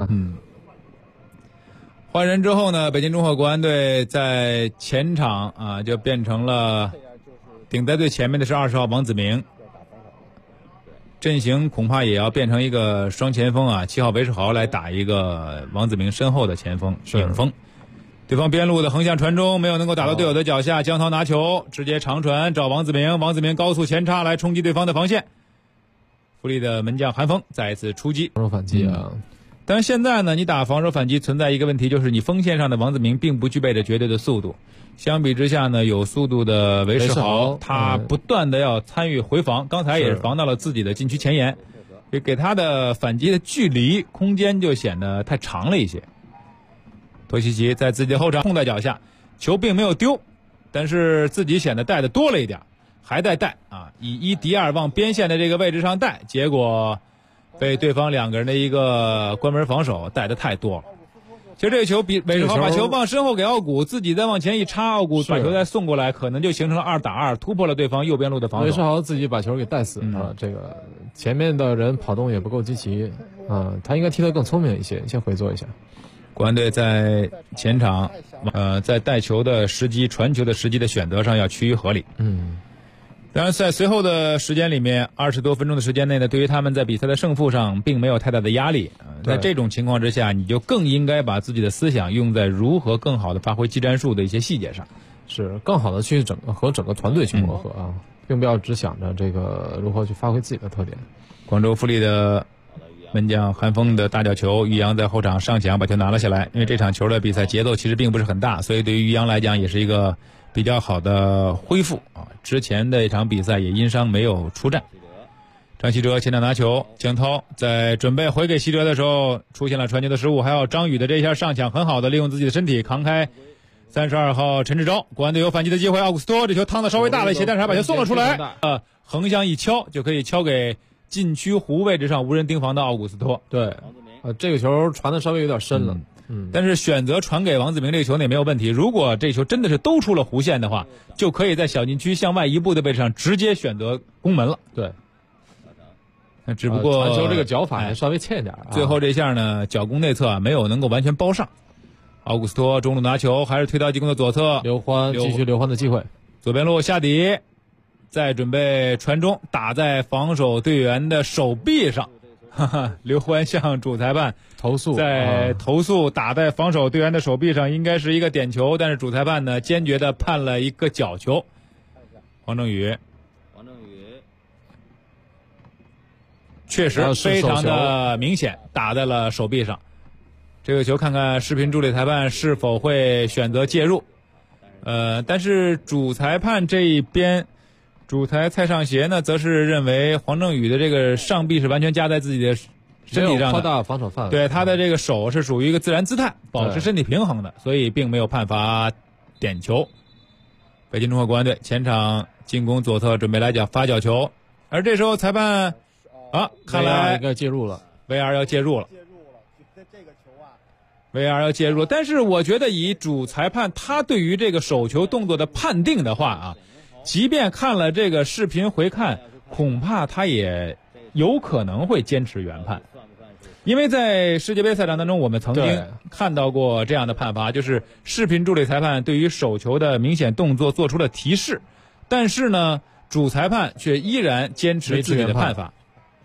换人之后呢，北京中赫国安队在前场啊就变成了顶在最前面的是20号王子明，阵型恐怕也要变成一个双前锋啊，7号韦世豪来打一个王子明身后的前锋影锋。对方边路的横向传中没有能够打到队友的脚下，江涛拿球直接长传找王子明，王子明高速前插来冲击对方的防线。富力的门将韩锋再一次出击防守反击啊。 但是现在呢，你打防守反击存在一个问题，就是你锋线上的王子明并不具备着绝对的速度。相比之下呢，有速度的韦世豪，他不断的要参与回防，刚才也是防到了自己的禁区前沿，给他的反击的距离空间就显得太长了一些。托西奇在自己的后场控在脚下，球并没有丢，但是自己显得带的多了一点，还在带啊，以1敌2往边线的这个位置上带，结果被对方2个人的一个关门防守带的太多了。其实这个球比韦世豪把球往身后给奥古，自己再往前一插，奥古把球再送过来，可能就形成了2打2，突破了对方右边路的防守。 韦世豪自己把球给带死了，这个前面的人跑动也不够积极啊，他应该踢得更聪明一些，先回做一下。 国安队在前场在带球的时机、传球的时机的选择上要趋于合理。当然在随后的时间里面，20多分钟的时间内呢，对于他们在比赛的胜负上并没有太大的压力。在这种情况之下，你就更应该把自己的思想用在如何更好的发挥技战术的一些细节上， 是更好的去和整个团队去磨合啊，并不要只想着这个如何去发挥自己的特点。 广州富力的门将韩锋的大角球，于洋在后场上抢把球拿了下来。因为这场球的比赛节奏其实并不是很大，所以对于于洋来讲也是一个比较好的恢复啊。之前的一场比赛也因伤没有出战。张稀哲前场拿球，江涛在准备回给稀哲的时候出现了传球的失误，还有张宇的这一下上抢很好的利用自己的身体扛开32号陈志钊，国安队有反击的机会，奥古斯托这球趟的稍微大了一些，但是还把球送了出来，横向一敲就可以敲给禁区弧位置上无人盯防的奥古斯托。 对，这个球传的稍微有点深了， 但是选择传给王子明这个球也没有问题。如果这球真的是兜出了弧线的话，就可以在小禁区向外一步的位置上直接选择攻门了。 对， 那只不过传球这个脚法稍微欠一点最后这下呢，脚弓内侧没有能够完全包上。奥古斯托中路拿球，还是推到进攻的左侧， 刘欢继续刘欢的机会， 左边路下底，再准备传中，打在防守队员的手臂上。刘欢向主裁判投诉， 在投诉打在防守队员的手臂上，应该是一个点球，但是主裁判呢坚决的判了一个角球。黄正宇确实非常的明显，打在了手臂上。这个球看看视频助理裁判是否会选择介入。但是主裁判这一边，主裁蔡尚协呢，则是认为黄正宇的这个上臂是完全夹在自己的身体上的， 扩大防守范围。 对，他的这个手是属于一个自然姿态，保持身体平衡的，所以并没有判罚点球。北京中赫国安队前场进攻左侧准备来讲发角球，而这时候裁判看来应该介入了 ，VAR 要介入了。VAR 要介入，但是我觉得以主裁判他对于这个手球动作的判定的话啊，即便看了这个视频回看，恐怕他也有可能会坚持原判。因为在世界杯赛场当中，我们曾经看到过这样的判罚，就是视频助理裁判对于手球的明显动作做出了提示，但是呢，主裁判却依然坚持自己的判罚。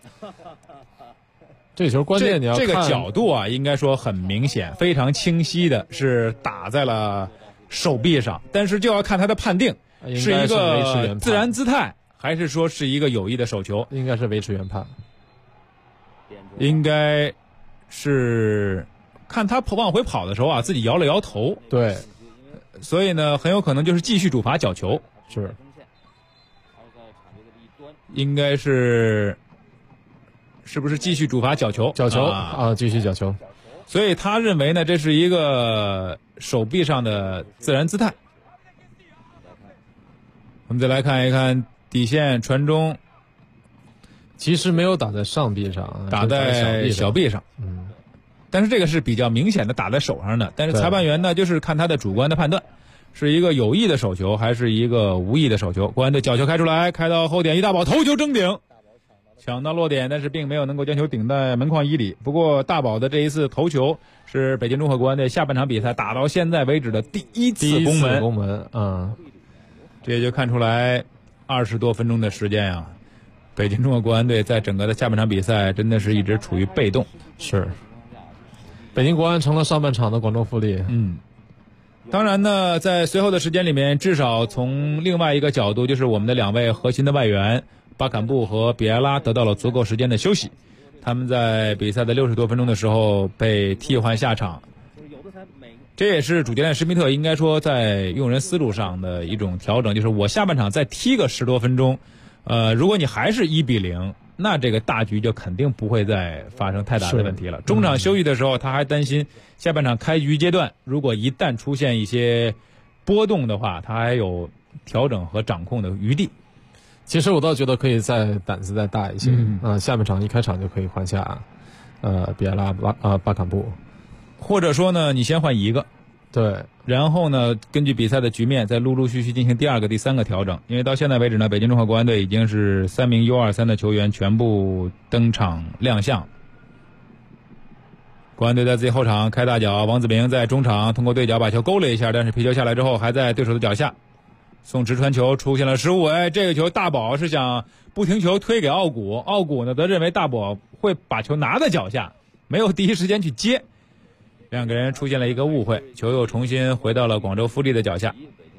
这球关键你要看这个角度啊，应该说很明显，非常清晰的是打在了手臂上，但是就要看他的判定是一个自然姿态，还是说是一个有意的手球。 应该是维持原判， 应该是看他往回跑的时候啊，自己摇了摇头， 对， 所以呢，很有可能就是继续主罚角球， 是， 应该是不是继续主罚角球？ 角球啊，继续角球。 所以他认为呢，这是一个手臂上的自然姿态。我们再来看一看底线传中， 其实没有打在上臂上， 打在小臂上。但是这个是比较明显的打在手上的。但是裁判员呢，就是看他的主观的判断，是一个有意的手球还是一个无意的手球。国安队角球开出来，开到后点，一大宝头球争顶。 抢到落点，但是并没有能够将球顶在门框以里。不过大宝的这一次头球是北京中赫国安队下半场比赛打到现在为止的第一次攻门。这也就看出来20多分钟的时间啊，北京中赫国安队在整个的下半场比赛真的是一直处于被动。 是，北京国安成了上半场的广州富力。 当然呢，在随后的时间里面，至少从另外一个角度，就是我们的2位核心的外援巴坎布和比埃拉得到了足够时间的休息。他们在比赛的60多分钟的时候被替换下场，这也是主教练施密特应该说在用人思路上的一种调整，就是我下半场再踢个10多分钟，如果你还是1-0，那这个大局就肯定不会再发生太大的问题了。中场休息的时候，他还担心下半场开局阶段，如果一旦出现一些波动的话，他还有调整和掌控的余地。 其实我倒觉得可以胆子再大一些，下半场一开场就可以换下比埃拉巴坎布， 或者说呢，你先换一个， 对， 然后呢，根据比赛的局面再陆陆续续进行第2个、第3个调整。因为到现在为止呢，北京中赫国安队已经是3名 U23 的球员全部登场亮相。国安队在自己后场开大脚，王子明在中场通过对角把球勾了一下，但是皮球下来之后还在对手的脚下。送直传球出现了失误，这个球大宝是想不停球推给奥古，奥古呢则认为大宝会把球拿在脚下，没有第一时间去接，两个人出现了一个误会，球又重新回到了广州富力的脚下。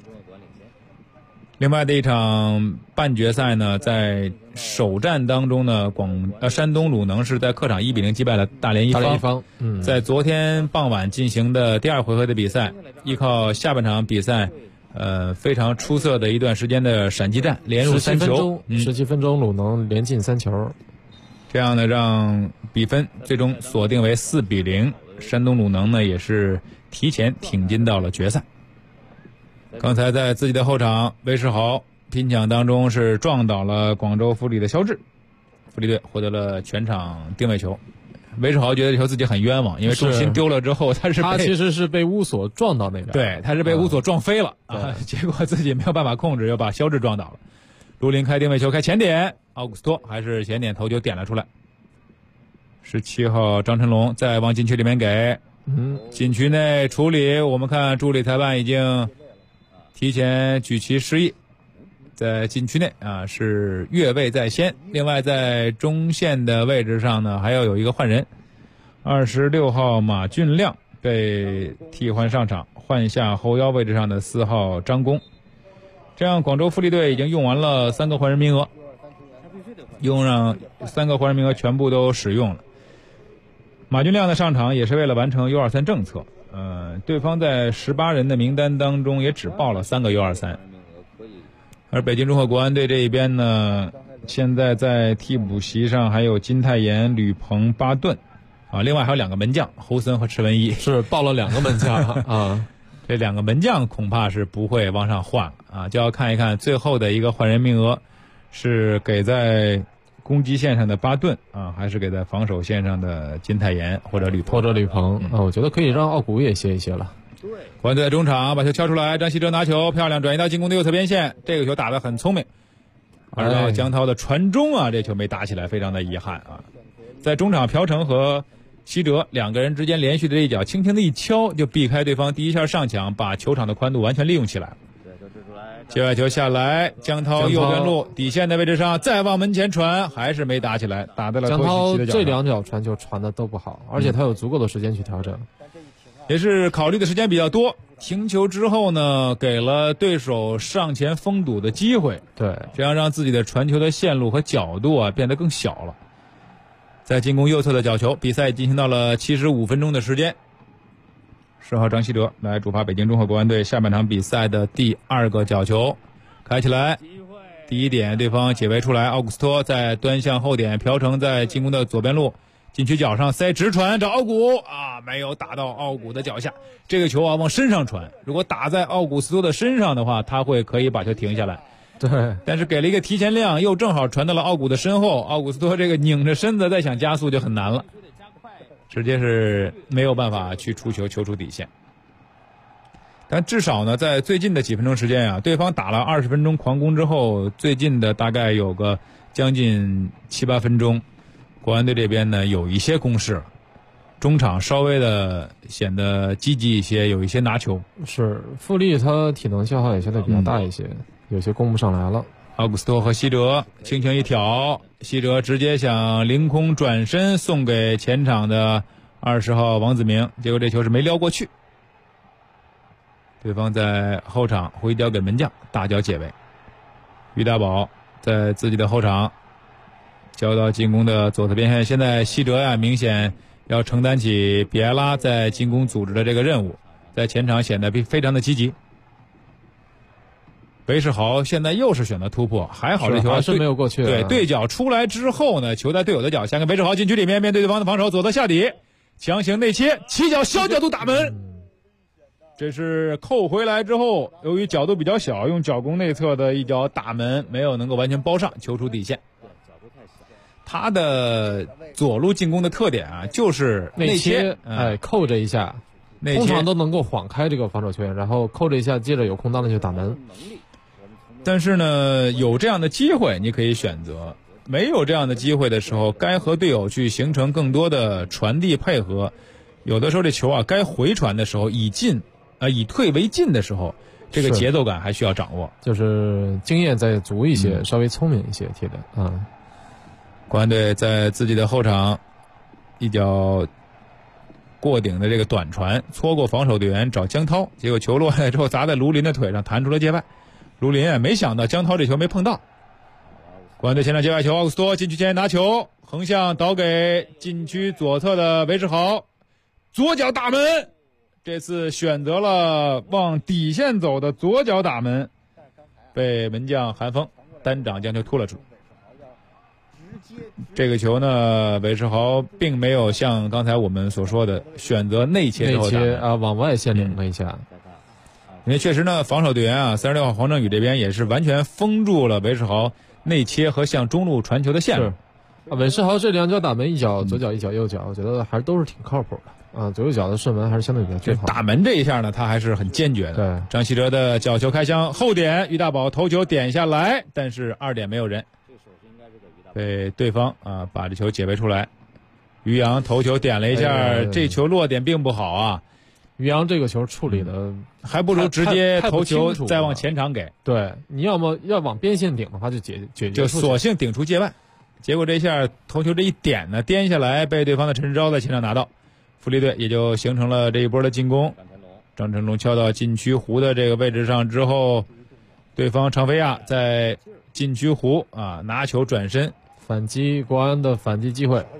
另外的一场半决赛呢，在首战当中呢，山东鲁能是在客场1-0击败了大连一方。在昨天傍晚进行的第2回合的比赛，依靠下半场比赛非常出色的一段时间的闪击战，连入3球 ，17分钟鲁能连进3球， 这样呢让比分最终锁定为4-0。山东鲁能呢也是提前挺进到了决赛。刚才在自己的后场，韦世豪拼抢当中是撞倒了广州富力的肖智，富力队获得了全场定位球。韦世豪觉得这球自己很冤枉，因为重心丢了之后，他其实是被乌索撞到那边， 对，他是被乌索撞飞了结果自己没有办法控制，又把肖智撞倒了。卢林开定位球，开前点，奥古斯托还是前点头球点了出来。17号张晨龙再往禁区里面给，禁区内处理，我们看助理裁判已经提前举旗示意，在禁区内是越位在先。另外在中线的位置上呢，还要有一个换人，26号马俊亮被替换上场，换下后腰位置上的4号张弓。这样广州富力队已经用完了3个换人名额，用上3个换人名额全部都使用了。马俊亮的上场也是为了完成 U23 政策，对方在18人的名单当中也只报了3个 U23。而北京中赫国安队这一边呢，现在在替补席上还有金泰妍、吕鹏、巴顿，另外还有2个门将侯森和池文一， 是报了2个门将这2个门将恐怕是不会往上换就要看一看最后的一个换人名额是给在攻击线上的巴顿还是给在防守线上的金泰妍或者吕鹏我觉得可以让奥古也歇一歇了。 国安队在中场把球敲出来，张稀哲拿球漂亮转移到进攻的右侧边线，这个球打得很聪明，2号江涛的传中这球没打起来，非常的遗憾在中场朴成和稀哲2个人之间连续的一脚轻轻的一敲，就避开对方第一下上抢，把球场的宽度完全利用起来。接外球下来，江涛右边路底线的位置上再往门前传，还是没打起来，打在了托西奇的脚上。 江涛这2脚传球传的都不好，而且他有足够的时间去调整， 也是考虑的时间比较多，停球之后呢，给了对手上前封堵的机会， 对， 这样让自己的传球的线路和角度变得更小了。在进攻右侧的角球，比赛进行到了75分钟的时间。10号张稀哲来主罚北京中赫国安队下半场比赛的第2个角球，开起来，第一点对方解围出来，奥古斯托在端向后点，朴成在进攻的左边路禁区角上塞直传找奥古没有打到奥古的脚下，这个球往身上传，如果打在奥古斯托的身上的话，他会可以把球停下来， 对， 但是给了一个提前量，又正好传到了奥古的身后，奥古斯托这个拧着身子再想加速就很难了，直接是没有办法去出球球出底线。但至少呢，在最近的几分钟时间对方打了20分钟狂攻之后，最近的大概有个将近7、8分钟，国安队这边呢有一些攻势，中场稍微的显得积极一些，有一些拿球。 是富力他体能消耗也相对比较大一些，有些攻不上来了。 奥古斯托和西哲轻轻一挑，西哲直接想凌空转身送给前场的20号王子明，结果这球是没撩过去，对方在后场回交给门将，大脚解围。于大宝在自己的后场交到进攻的左侧边线，现在西哲呀明显要承担起比埃拉在进攻组织的这个任务，在前场显得非常的积极。韦世豪现在又是选择突破，还好这球还是没有过去。 对角出来之后呢，球在队友的脚下，跟韦世豪禁区里面面对对方的防守，左侧下底强行内切，起脚小角度打门。这是扣回来之后，由于角度比较小，用脚弓内侧的一脚打门，没有能够完全包上，球出底线。他的左路进攻的特点啊，就是内切， 扣着一下，通常都能够晃开这个防守球员，然后扣着一下，接着有空当的就打门。 但是呢，有这样的机会你可以选择，没有这样的机会的时候，该和队友去形成更多的传递配合。有的时候这球啊，该回传的时候以退为进的时候，这个节奏感还需要掌握， 就是经验再足一些，稍微聪明一些踢的啊。 国安队在自己的后场一脚过顶的这个短传，搓过防守队员找江涛，结果球落下来之后砸在卢林的腿上，弹出了界外。卢林也没想到江涛这球没碰到。国安队前场界外球，奥古斯托禁区前拿球，横向倒给禁区左侧的韦世豪，左脚打门。这次选择了往底线走的左脚打门，被门将韩锋单掌将球突了出。这个球呢，韦世豪并没有像刚才我们所说的选择内切之后打门啊，往外线领了一下。 因为确实呢，防守队员啊，36号黄正宇这边也是完全封住了韦世豪内切和向中路传球的线路。 韦世豪这2脚打门，一脚左脚一脚右脚，我觉得还是都是挺靠谱的啊。左右脚的射门还是相对比较均衡。 打门这一下呢，他还是很坚决的。 对， 张稀哲的角球开箱后点，于大宝头球点下来，但是2点没有人，被对方啊把这球解围出来。于洋头球点了一下，这球落点并不好啊。 于洋这个球处理的还不如直接头球再往前场给。 对，你要么要往边线顶的话，就索性顶出界外。结果这下头球这一点呢，颠下来被对方的陈世钊在前场拿到，富力队也就形成了这一波的进攻。张成龙敲到禁区弧的这个位置上之后，对方常菲亚在禁区弧啊拿球转身反击，国安的反击机会。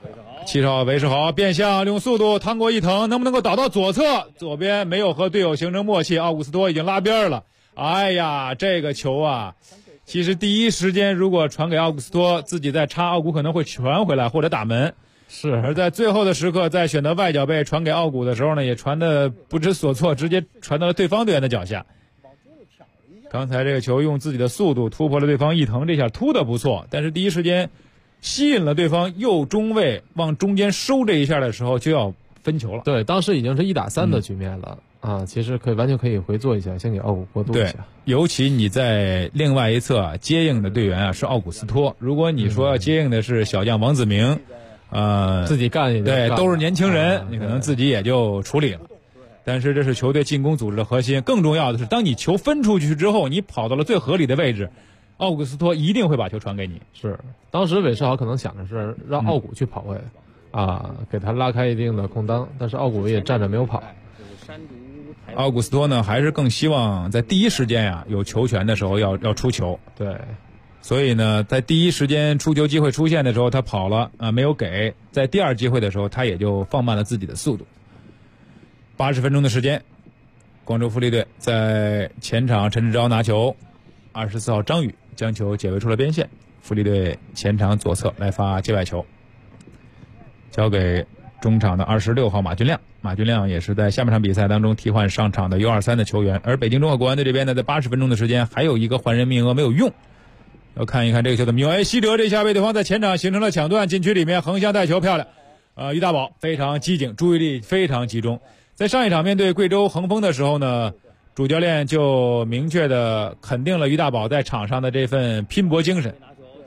7号韦世豪变向用速度趟过一腾，能不能够倒到左侧？左边没有和队友形成默契，奥古斯托已经拉边了。哎呀，这个球啊，其实第一时间如果传给奥古斯托，自己再插，奥古可能会传回来或者打门。 是， 而在最后的时刻，在选择外脚背传给奥古的时候呢，也传的不知所措，直接传到了对方队员的脚下。刚才这个球用自己的速度突破了对方一腾，这下突的不错，但是第一时间吸引了对方右中卫往中间收这一下的时候就要分球了。 对，当时已经是1打3的局面了啊，其实完全可以回做一下，先给奥古过渡一下。 对，尤其你在另外一侧接应的队员啊是奥古斯托，如果你说接应的是小将王子明， 自己干也对，都是年轻人，你可能自己也就处理了。但是这是球队进攻组织的核心，更重要的是，当你球分出去之后，你跑到了最合理的位置，奥古斯托一定会把球传给你。 是，当时韦世豪可能想的是让奥古去跑位，给他拉开一定的空当，但是奥古也站着没有跑。 奥古斯托呢，还是更希望在第一时间呀有球权的时候要出球。 对， 所以呢，在第一时间出球机会出现的时候，他跑了没有给；在第二机会的时候，他也就放慢了自己的速度。80分钟的时间，广州富力队在前场陈志钊拿球，24号张宇将球解围出了边线，富力队前场左侧来发界外球，交给中场的26号马俊亮。马俊亮也是在下半场比赛当中替换上场的 U23 的球员。而北京中赫国安队这边呢，在80分钟的时间还有一个换人名额没有用，要看一看这个球的命运。西哲这下被对方在前场形成了抢断，禁区里面横向带球漂亮，于大宝非常机警，注意力非常集中。在上一场面对贵州恒丰的时候呢，主教练就明确的肯定了于大宝在场上的这份拼搏精神。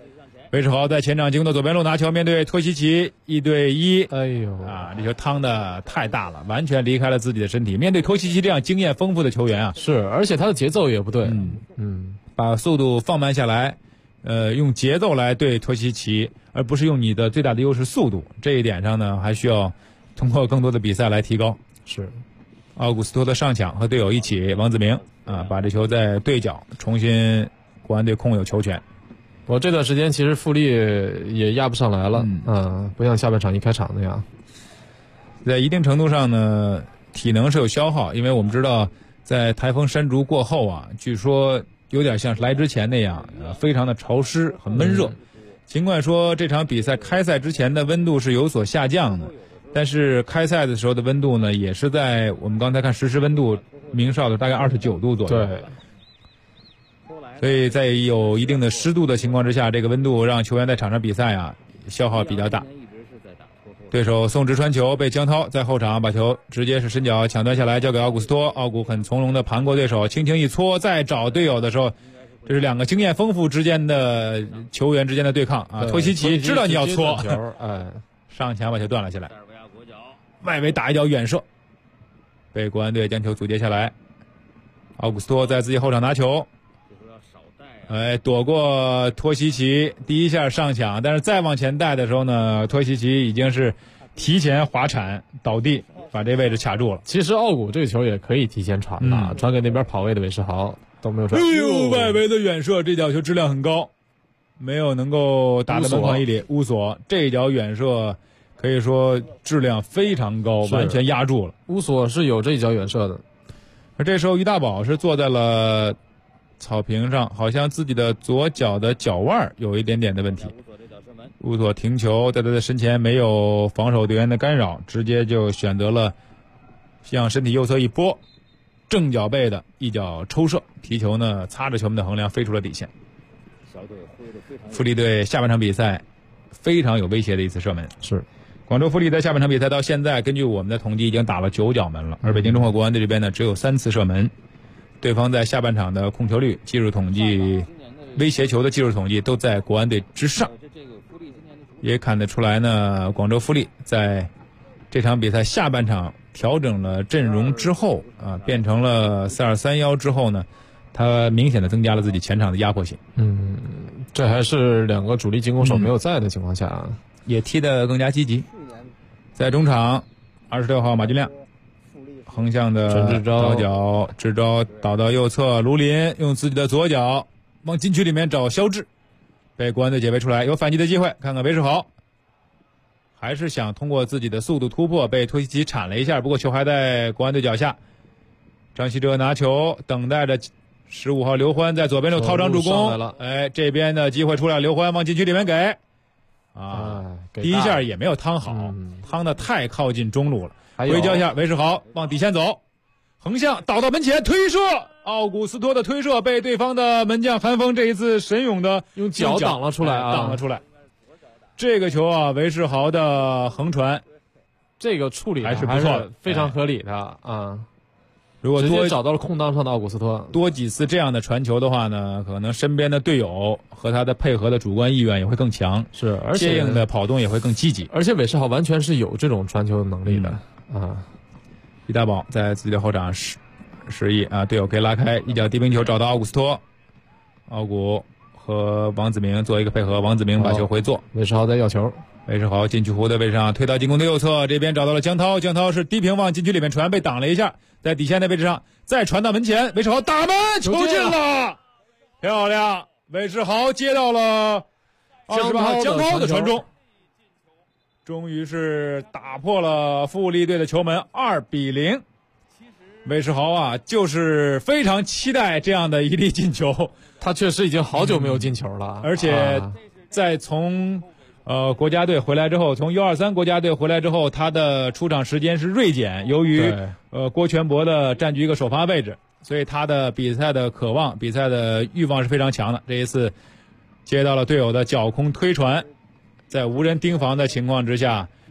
韦世豪在前场进攻的左边路拿球，面对托西奇1对1。 哎呦啊，这球趟的太大了，完全离开了自己的身体。面对托西奇这样经验丰富的球员啊， 是，而且他的节奏也不对。 把速度放慢下来，用节奏来对托西奇，而不是用你的最大的优势速度。这一点上呢，还需要通过更多的比赛来提高。 是， 奥古斯托的上抢和队友一起，王子明啊，把这球在对角重新国安队控有球权。 我这段时间其实富力也压不上来了，不像下半场一开场那样。 在一定程度上呢，体能是有消耗，因为我们知道在台风山竹过后啊，据说有点像来之前那样，非常的潮湿，很闷热。尽管说这场比赛开赛之前的温度是有所下降的，但是开赛的时候的温度呢，也是在我们刚才看实时温度，明哨的大概29度左右。 对。 所以在有一定的湿度的情况之下，这个温度让球员在场上比赛啊消耗比较大。对手送直传球被江涛在后场把球直接是伸脚抢断下来，交给奥古斯托。奥古很从容的盘过对手，轻轻一搓，再找队友的时候，这是两个经验丰富之间的球员之间的对抗啊。托西奇知道你要搓，上前把球断了下来，外围打一脚远射，被国安队将球阻截下来。奥古斯托在自己后场拿球。躲过托西奇第一下上抢，但是再往前带的时候呢，托西奇已经是提前滑铲倒地，把这位置卡住了。 其实奥古这个球也可以提前传的，传给那边跑位的韦世豪都没有传。 哎呦，外围的远射，这脚球质量很高，没有能够打到门框以里。乌索这脚远射可以说质量非常高，完全压住了。 乌索是有这一脚远射的， 而这时候于大宝是坐在了草坪上，好像自己的左脚的脚腕有一点点的问题。乌索停球，在他的身前没有防守队员的干扰，直接就选择了向身体右侧一拨，正脚背的一脚抽射，皮球呢擦着球门的横梁飞出了底线。富力队下半场比赛非常有威胁的一次射门。 是广州富力在下半场比赛到现在，根据我们的统计已经打了9脚门了，而北京中赫国安队这边呢只有3次射门。对方在下半场的控球率、技术统计、威胁球的技术统计都在国安队之上，也看得出来呢。广州富力在这场比赛下半场调整了阵容之后啊，变成了4-2-3-1之后呢，他明显的增加了自己前场的压迫性。 这还是两个主力进攻手没有在的情况下， 也踢得更加积极。在中场，26号马俊亮。横向的倒脚，支招倒到右侧，卢林用自己的左脚往禁区里面找肖智，被国安队解围出来，有反击的机会。看看韦世豪，还是想通过自己的速度突破，被托西奇铲了一下，不过球还在国安队脚下。张稀哲拿球，等待着15号刘欢在左边路套张助攻。这边的机会出来，刘欢往禁区里面给。第一下也没有趟好，趟的太靠近中路了。回交下，韦世豪往底线走，横向倒到门前推射，奥古斯托的推射被对方的门将韩锋这一次神勇的用脚挡了出来挡了出来。这个球啊，韦世豪的横传， 这个处理还是不错的， 非常合理的啊。 如果直接找到了空当上的奥古斯托， 多几次这样的传球的话呢，可能身边的队友和他的配合的主观意愿也会更强， 是，而且接应的跑动也会更积极。 而且韦世豪完全是有这种传球能力的。 于大宝在自己的后场示意啊，队友可以拉开，一脚低平球找到奥古斯托，奥古和王子明做一个配合，王子明把球回做， 韦世豪在要球， 韦世豪禁区弧的位置上推到进攻的右侧，这边找到了江涛，江涛是低平往禁区里面传，被挡了一下，在底线的位置上再传到门前，韦世豪打门，球进了，漂亮，韦世豪接到了28号江涛的传中。终于是打破了富力队的球门，2-0。韦世豪啊，就是非常期待这样的一粒进球。 他确实已经好久没有进球了， 而且在从国家队回来之后，从U23国家队回来之后，他的出场时间是锐减，由于郭全博的占据一个首发位置，所以他的比赛的渴望、比赛的欲望是非常强的。这一次接到了队友的脚空推传。在无人盯防的情况之下，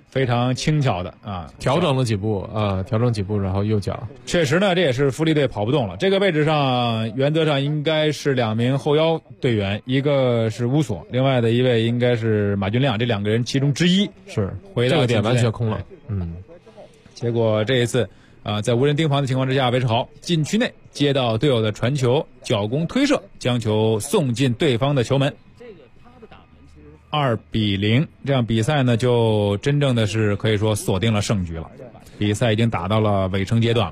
非常轻巧的啊， 调整几步，然后右脚。 确实呢，这也是富力队跑不动了。这个位置上原则上应该是2名后腰队员，一个是乌索，另外的一位应该是马俊亮，这2个人其中之一是回到这个点完全空了。 结果这一次在无人盯防的情况之下，韦世豪禁区内接到队友的传球，脚弓推射，将球送进对方的球门。2-0，这样比赛呢就真正的是可以说锁定了胜局了。比赛已经打到了尾声阶段了。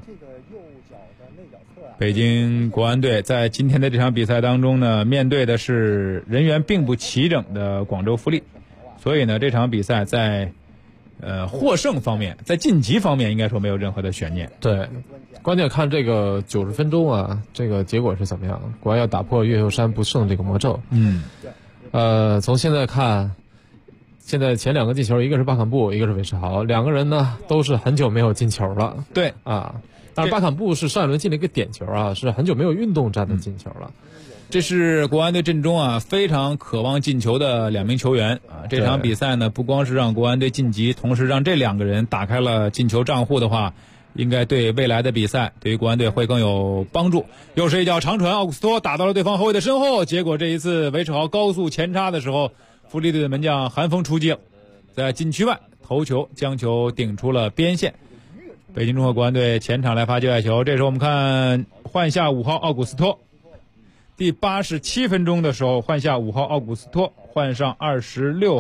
北京国安队在今天的这场比赛当中呢，面对的是人员并不齐整的广州富力，所以呢这场比赛在获胜方面，在晋级方面应该说没有任何的悬念。 对，关键看这个90分钟啊，这个结果是怎么样？国安要打破岳秀山不胜这个魔咒。从现在看，现在前2个进球，一个是巴坎布，一个是韦世豪，2个人呢都是很久没有进球了。 对啊，但是巴坎布是上一轮进了一个点球啊，是很久没有运动战的进球了。 这是国安队阵中非常渴望进球的2名球员啊。这场比赛呢，不光是让国安队晋级，同时让这2个人打开了进球账户的话，应该对未来的比赛，对于国安队会更有帮助。又是一脚长传，奥古斯托打到了对方后卫的身后，结果这一次韦世豪高速前插的时候，富力队的门将韩锋出击了，在禁区外头球将球顶出了边线。北京中赫国安队前场来发界外球，这时候我们看换下5号奥古斯托，第87分钟的时候换下5号奥古斯托，换上26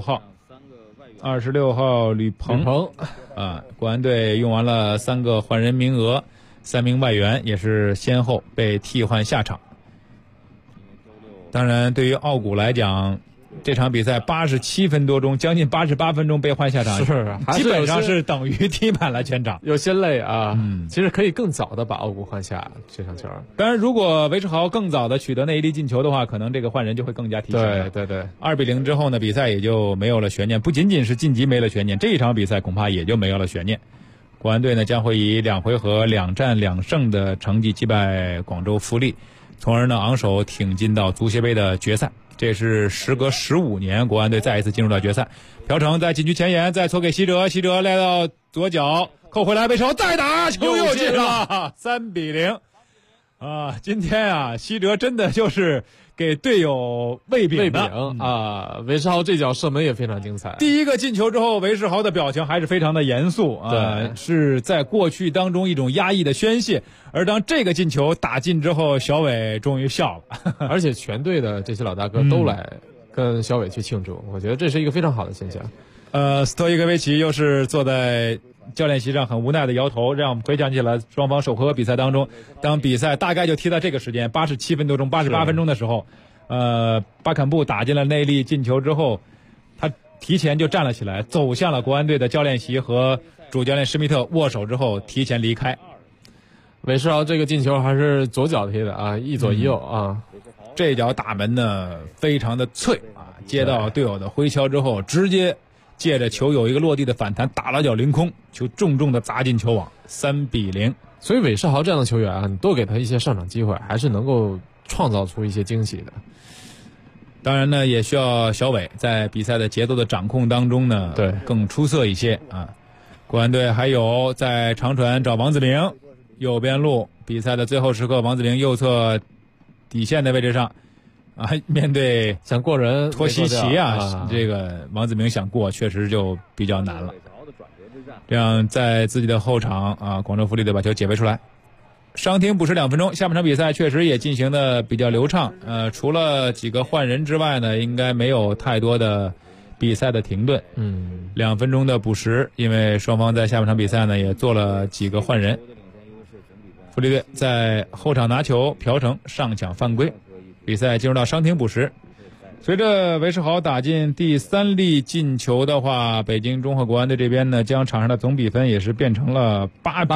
号吕鹏国安队用完了3个换人名额，3名外援也是先后被替换下场。当然对于奥古来讲，这场比赛87分多钟，将近88分钟被换下场，基本上是等于踢满了全场， 有些累啊。其实可以更早的把奥古换下这场球。 当然如果韦世豪更早的取得那一粒进球的话，可能这个换人就会更加提前。 对 2-0之后呢，比赛也就没有了悬念，不仅仅是晋级没了悬念，这一场比赛恐怕也就没有了悬念。国安队呢将会以2回合2战2胜的成绩击败广州富力，从而呢昂首挺进到足协杯的决赛。这是时隔15年国安队再一次进入到决赛。朴成在禁区前沿再错给西哲来到左脚扣回来，韦世豪再打，球又进了，3-0。今天西哲真的就是给队友喂饼啊！韦世豪这脚射门也非常精彩。 第一个进球之后，韦世豪的表情还是非常的严肃是在过去当中一种压抑的宣泄。而当这个进球打进之后，小伟终于笑了， 而且全队的这些老大哥都来跟小伟去庆祝，我觉得这是一个非常好的现象。 斯托伊科维奇又是坐在教练席上很无奈的摇头，让我们回想起了双方首回合比赛当中，当比赛大概就踢到这个时间87分多钟88分钟的时候，巴坎布打进了那粒进球之后，他提前就站了起来，走向了国安队的教练席，和主教练施密特握手之后提前离开。 韦世豪这个进球还是左脚踢的一左一右这脚打门呢非常的脆接到队友的挥敲之后，直接借着球有一个落地的反弹，打了脚凌空，球重重的砸进球网，3-0。 所以韦世豪这样的球员你多给他一些上场机会，还是能够创造出一些惊喜的。 当然呢，也需要小伟在比赛的节奏的掌控当中呢，更出色一些国安队还有在长传找王子明，右边路，比赛的最后时刻，王子明右侧底线的位置上面对想过人托西奇这个王子明想过确实就比较难了。这样在自己的后场广州富力队把球解围出来。伤停补时2分钟，下半场比赛确实也进行的比较流畅，除了几个换人之外呢，应该没有太多的比赛的停顿。2分钟的补时，因为双方在下半场比赛呢也做了几个换人。富力队在后场拿球，朴成上抢犯规，比赛进入到伤停补时。随着韦世豪打进第3粒进球的话，北京中赫国安队这边呢，将场上的总比分也是变成了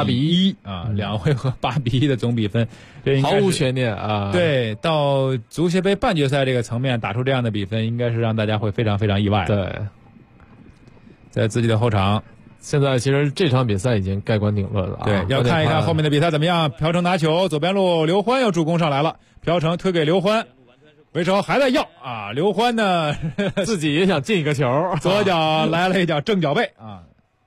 8-12回合8-1的总比分，这应该毫无悬念对，到足协杯半决赛这个层面打出这样的比分，应该是让大家会非常非常意外。 对， 在自己的后场。 现在其实这场比赛已经盖棺定论了对，要看一看后面的比赛怎么样。朴成拿球，左边路刘欢又助攻上来了，朴成推给刘欢，韦世豪还在要刘欢呢自己也想进一个球，左脚来了一脚正脚背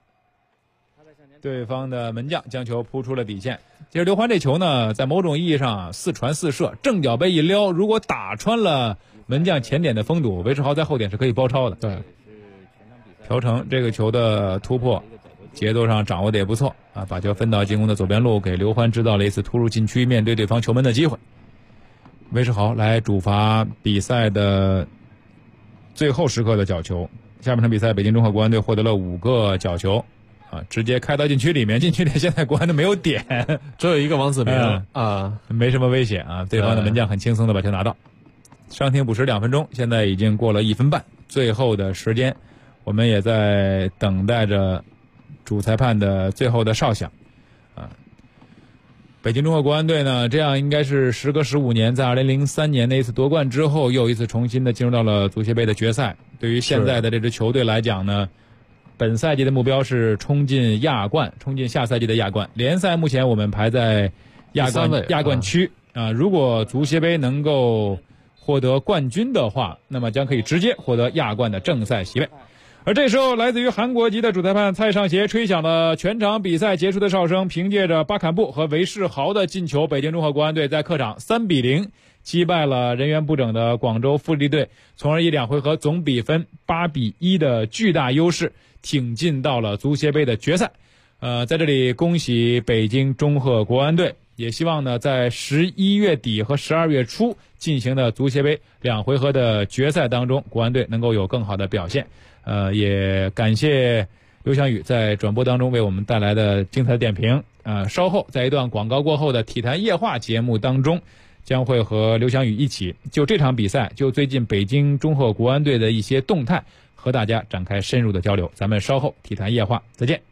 对方的门将将球扑出了底线。其实刘欢这球呢，在某种意义上4传4射，正脚背一撩，如果打穿了门将前点的封堵，韦世豪在后点是可以包抄的。 对， 朴成这个球的突破节奏上掌握的也不错啊，把球分到进攻的左边路，给刘欢制造了一次突入禁区面对对方球门的机会。韦世豪来主罚比赛的最后时刻的角球。下半场比赛，北京中赫国安队获得了5个角球啊，直接开到禁区里面。禁区里现在国安队没有点， 只有一个王子明没什么危险啊。对方的门将很轻松的把球拿到。伤停补时2分钟，现在已经过了1分半，最后的时间，我们也在等待着主裁判的最后的哨响啊。北京中赫国安队呢，这样应该是时隔15年，在2003年那一次夺冠之后，又一次重新的进入到了足协杯的决赛。对于现在的这支球队来讲呢，本赛季的目标是冲进亚冠，冲进下赛季的亚冠。联赛目前我们排在亚冠区啊，如果足协杯能够获得冠军的话，那么将可以直接获得亚冠的正赛席位。而这时候，来自于韩国籍的主裁判蔡尚协吹响了全场比赛结束的哨声，凭借着巴坎布和韦世豪的进球，北京中赫国安队在客场3-0击败了人员不整的广州富力队，从而以2回合总比分8-1的巨大优势挺进到了足协杯的决赛。在这里恭喜北京中赫国安队，也希望呢在11月底和12月初进行的足协杯2回合的决赛当中，国安队能够有更好的表现。也感谢刘翔宇在转播当中为我们带来的精彩的点评。稍后在一段广告过后的体坛夜话节目当中，将会和刘翔宇一起就这场比赛，就最近北京中赫国安队的一些动态和大家展开深入的交流。咱们稍后体坛夜话再见。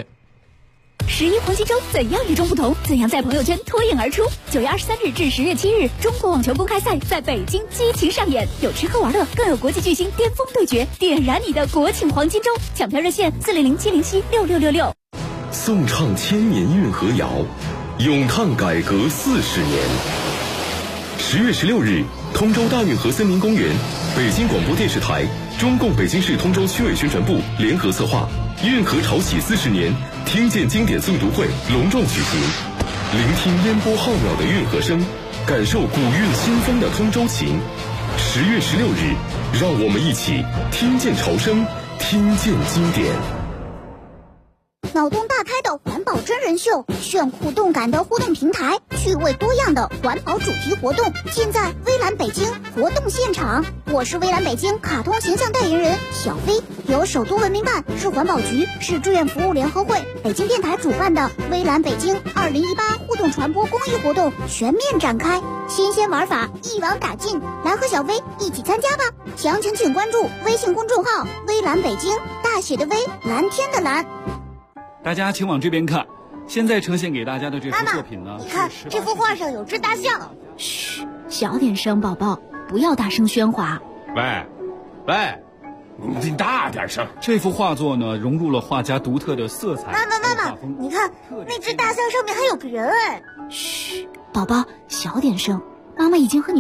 11黄金周怎样与众不同？怎样在朋友圈脱颖而出？9月23日至10月7日，中国网球公开赛在北京激情上演，有吃喝玩乐，更有国际巨星巅峰对决，点燃你的国庆黄金周！抢票热线400-707-6666。 颂唱千年运河谣，咏叹改革40年。10月16日，通州大运河森林公园，北京广播电视台、中共北京市通州区委宣传部联合策划运河潮起40年听见经典诵读会隆壮举行，聆听烟波浩渺的运河声，感受古韵新风的通州情。10月16日，让我们一起听见潮声，听见经典。 脑洞大开的环保真人秀，炫酷动感的互动平台，趣味多样的环保主题活动，尽在微蓝北京活动现场。我是微蓝北京卡通形象代言人小飞，由首都文明办、市环保局、市志愿服务联合会、北京电台主办的微蓝北京2018互动传播公益活动全面展开，新鲜玩法一网打尽，来和小飞一起参加吧！详情请关注微信公众号微蓝北京，大写的微，蓝天的蓝。 大家请往这边看，现在呈现给大家的这幅作品呢， 你看这幅画上有只大象。 嘘，小点声，宝宝，不要大声喧哗。 喂，你大点声。 这幅画作呢，融入了画家独特的色彩。 妈妈，你看那只大象上面还有个人哎。 嘘，宝宝，小点声，妈妈已经和你